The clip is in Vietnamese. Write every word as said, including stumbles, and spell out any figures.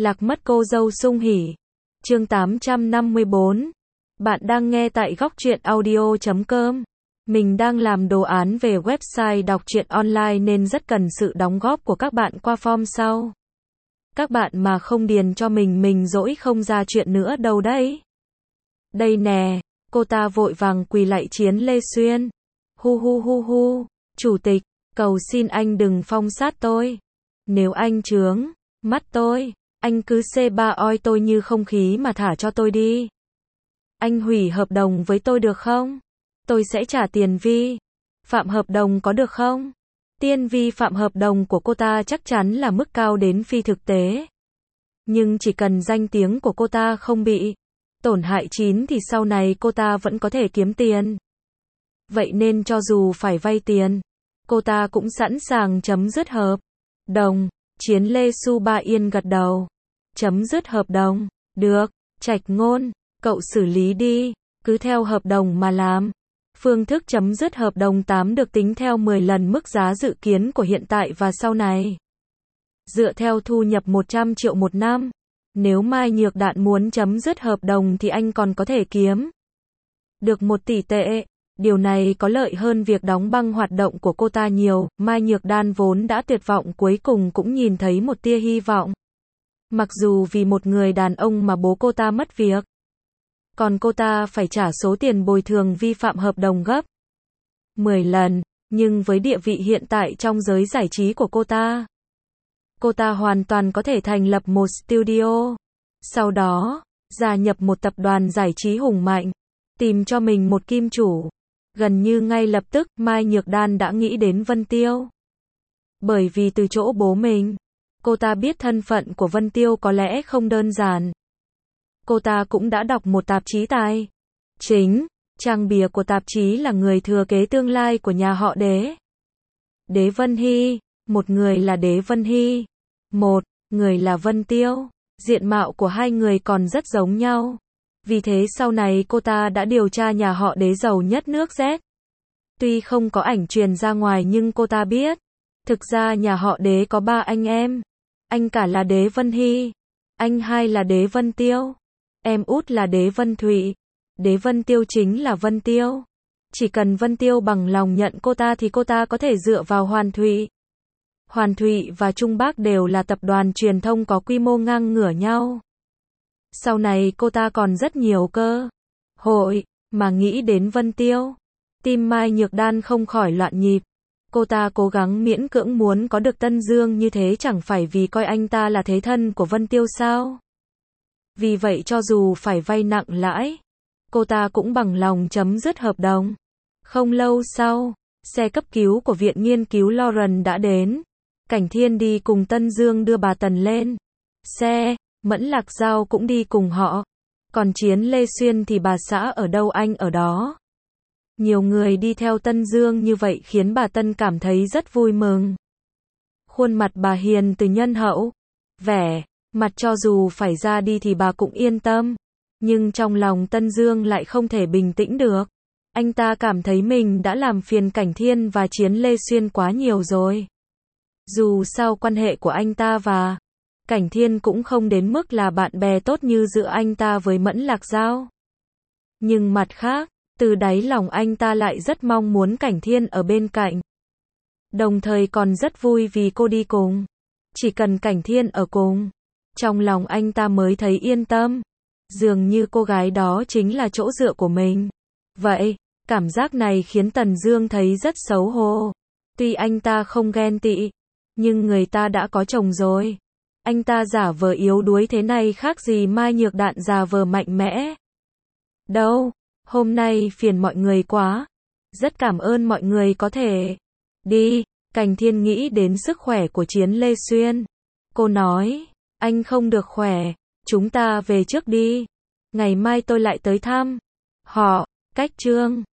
Lạc mất cô dâu sung hỉ. Chương tám trăm năm mươi bốn. Bạn đang nghe tại góc truyện audio chấm com. Mình đang làm đồ án về website đọc truyện online nên rất cần sự đóng góp của các bạn qua form sau. Các bạn mà không điền cho mình mình dỗi không ra chuyện nữa đâu đấy. Đây nè, cô ta vội vàng quỳ lạy Chiến Lê Xuyên. Hu hu hu hu, chủ tịch, cầu xin anh đừng phong sát tôi. Nếu anh chướng mắt tôi, anh cứ xê ba oi tôi như không khí mà thả cho tôi đi. Anh hủy hợp đồng với tôi được không? Tôi sẽ trả tiền vi phạm hợp đồng có được không? Tiền vi phạm hợp đồng của cô ta chắc chắn là mức cao đến phi thực tế. Nhưng chỉ cần danh tiếng của cô ta không bị tổn hại chín thì sau này cô ta vẫn có thể kiếm tiền. Vậy nên cho dù phải vay tiền, cô ta cũng sẵn sàng chấm dứt hợp đồng. Chiến Lê Su Ba Yên gật đầu. Chấm dứt hợp đồng. Được, Trạch Ngôn, cậu xử lý đi, cứ theo hợp đồng mà làm. Phương thức chấm dứt hợp đồng tám được tính theo mười lần mức giá dự kiến của hiện tại và sau này. Dựa theo thu nhập một trăm triệu một năm. Nếu Mai Nhược Đạn muốn chấm dứt hợp đồng thì anh còn có thể kiếm được một tỷ tệ. Điều này có lợi hơn việc đóng băng hoạt động của cô ta nhiều. Mai Nhược Đan vốn đã tuyệt vọng cuối cùng cũng nhìn thấy một tia hy vọng. Mặc dù vì một người đàn ông mà bố cô ta mất việc, còn cô ta phải trả số tiền bồi thường vi phạm hợp đồng gấp mười lần, nhưng với địa vị hiện tại trong giới giải trí của cô ta, cô ta hoàn toàn có thể thành lập một studio, sau đó gia nhập một tập đoàn giải trí hùng mạnh, tìm cho mình một kim chủ. Gần như ngay lập tức, Mai Nhược Đan đã nghĩ đến Vân Tiêu. Bởi vì từ chỗ bố mình, cô ta biết thân phận của Vân Tiêu có lẽ không đơn giản. Cô ta cũng đã đọc một tạp chí tài chính, trang bìa của tạp chí là người thừa kế tương lai của nhà họ Đế. Đế Vân Hy, một người là Đế Vân Hy, một người là Vân Tiêu. Diện mạo của hai người còn rất giống nhau. Vì thế sau này cô ta đã điều tra nhà họ Đế giàu nhất nước Z. Tuy không có ảnh truyền ra ngoài nhưng cô ta biết, thực ra nhà họ Đế có ba anh em. Anh cả là Đế Vân Hy, anh hai là Đế Vân Tiêu, em út là Đế Vân Thụy. Đế Vân Tiêu chính là Vân Tiêu. Chỉ cần Vân Tiêu bằng lòng nhận cô ta thì cô ta có thể dựa vào Hoàn Thụy. Hoàn Thụy và Trung Bác đều là tập đoàn truyền thông có quy mô ngang ngửa nhau. Sau này cô ta còn rất nhiều cơ hội mà nghĩ đến Vân Tiêu. Tim Mai Nhược Đan không khỏi loạn nhịp. Cô ta cố gắng miễn cưỡng muốn có được Tân Dương như thế chẳng phải vì coi anh ta là thế thân của Vân Tiêu sao? Vì vậy cho dù phải vay nặng lãi, cô ta cũng bằng lòng chấm dứt hợp đồng. Không lâu sau, xe cấp cứu của Viện Nghiên cứu Lauren đã đến. Cảnh Thiên đi cùng Tân Dương đưa bà Tần lên xe. Mẫn Lạc Giao cũng đi cùng họ. Còn Chiến Lê Xuyên thì bà xã ở đâu anh ở đó. Nhiều người đi theo Tân Dương như vậy khiến bà Tân cảm thấy rất vui mừng. Khuôn mặt bà hiền từ nhân hậu. Vẻ mặt cho dù phải ra đi thì bà cũng yên tâm. Nhưng trong lòng Tân Dương lại không thể bình tĩnh được. Anh ta cảm thấy mình đã làm phiền Cảnh Thiên và Chiến Lê Xuyên quá nhiều rồi. Dù sao quan hệ của anh ta và Cảnh Thiên cũng không đến mức là bạn bè tốt như giữa anh ta với Mẫn Lạc Giao. Nhưng mặt khác, từ đáy lòng anh ta lại rất mong muốn Cảnh Thiên ở bên cạnh. Đồng thời còn rất vui vì cô đi cùng. Chỉ cần Cảnh Thiên ở cùng, trong lòng anh ta mới thấy yên tâm. Dường như cô gái đó chính là chỗ dựa của mình. Vậy, cảm giác này khiến Tần Dương thấy rất xấu hổ. Tuy anh ta không ghen tị, nhưng người ta đã có chồng rồi. Anh ta giả vờ yếu đuối thế này khác gì Mai Nhược Đạn giả vờ mạnh mẽ. Đâu, hôm nay phiền mọi người quá. Rất cảm ơn mọi người có thể đi. Cảnh Thiên nghĩ đến sức khỏe của Chiến Lê Xuyên. Cô nói, anh không được khỏe, chúng ta về trước đi. Ngày mai tôi lại tới thăm họ. Cách Trương